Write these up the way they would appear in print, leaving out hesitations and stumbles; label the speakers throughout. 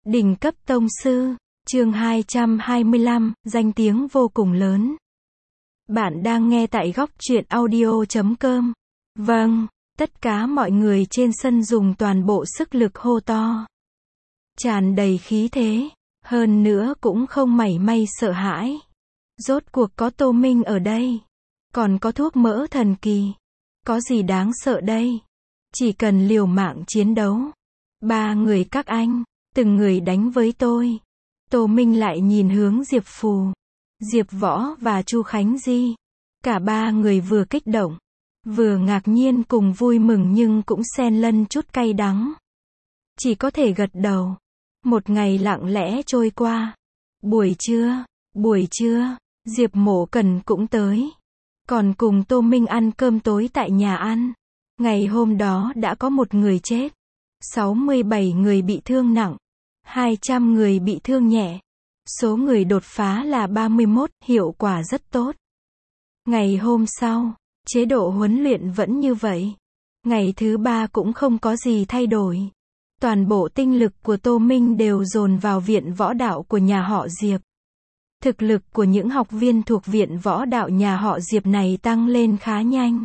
Speaker 1: Đỉnh cấp tông sư, chương 225, danh tiếng vô cùng lớn. Bạn đang nghe tại góc truyện audio.com. Vâng, tất cả mọi người trên sân dùng toàn bộ sức lực hô to. Tràn đầy khí thế, hơn nữa cũng không mảy may sợ hãi. Rốt cuộc có Tô Minh ở đây. Còn có thuốc mỡ thần kỳ. Có gì đáng sợ đây? Chỉ cần liều mạng chiến đấu. Ba người các anh, từng người đánh với tôi. Tô Minh lại nhìn hướng Diệp Phù, Diệp Võ và Chu Khánh Di. Cả ba người vừa kích động, vừa ngạc nhiên cùng vui mừng nhưng cũng xen lẫn chút cay đắng. Chỉ có thể gật đầu. Một ngày lặng lẽ trôi qua. Buổi trưa, Diệp Mộ Cần cũng tới. Còn cùng Tô Minh ăn cơm tối tại nhà ăn. Ngày hôm đó đã có một người chết. 67 người bị thương nặng. 200 người bị thương nhẹ. Số người đột phá là 31, hiệu quả rất tốt. Ngày hôm sau, chế độ huấn luyện vẫn như vậy. Ngày thứ ba cũng không có gì thay đổi. Toàn bộ tinh lực của Tô Minh đều dồn vào viện võ đạo của nhà họ Diệp. Thực lực của những học viên thuộc viện võ đạo nhà họ Diệp này tăng lên khá nhanh.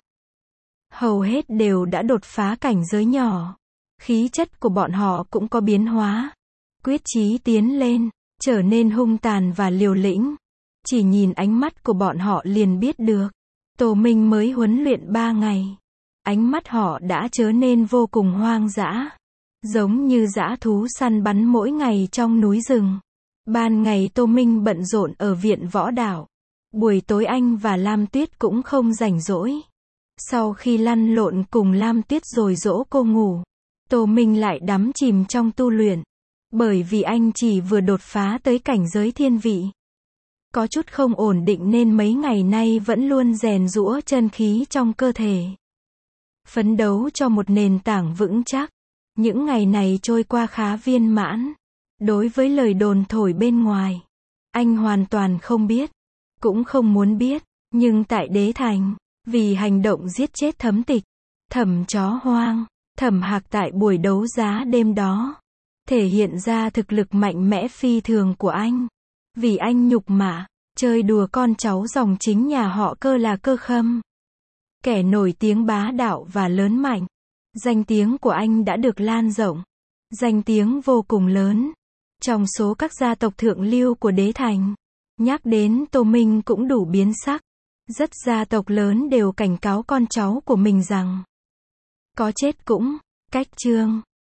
Speaker 1: Hầu hết đều đã đột phá cảnh giới nhỏ. Khí chất của bọn họ cũng có biến hóa. Quyết chí tiến lên, trở nên hung tàn và liều lĩnh. Chỉ nhìn ánh mắt của bọn họ liền biết được. Tô Minh mới huấn luyện 3 ngày. Ánh mắt họ đã trở nên vô cùng hoang dã. Giống như dã thú săn bắn mỗi ngày trong núi rừng. Ban ngày Tô Minh bận rộn ở viện võ đạo. Buổi tối anh và Lam Tuyết cũng không rảnh rỗi. Sau khi lăn lộn cùng Lam Tuyết rồi dỗ cô ngủ, Tô Minh lại đắm chìm trong tu luyện. Bởi vì anh chỉ vừa đột phá tới cảnh giới thiên vị. Có chút không ổn định nên mấy ngày nay vẫn luôn rèn giũa chân khí trong cơ thể. Phấn đấu cho một nền tảng vững chắc. Những ngày này trôi qua khá viên mãn. Đối với lời đồn thổi bên ngoài, anh hoàn toàn không biết, cũng không muốn biết. Nhưng tại Đế Thành, vì hành động giết chết Thẩm Tịch, Thẩm Chó Hoang, Thẩm Hạc tại buổi đấu giá đêm đó, thể hiện ra thực lực mạnh mẽ phi thường của anh. Vì anh nhục mạ, chơi đùa con cháu dòng chính nhà họ Cơ là Cơ Khâm. Kẻ nổi tiếng bá đạo và lớn mạnh. Danh tiếng của anh đã được lan rộng. Danh tiếng vô cùng lớn. Trong số các gia tộc thượng lưu của Đế Thành, nhắc đến Tô Minh cũng đủ biến sắc. Rất gia tộc lớn đều cảnh cáo con cháu của mình rằng có chết cũng cách chương.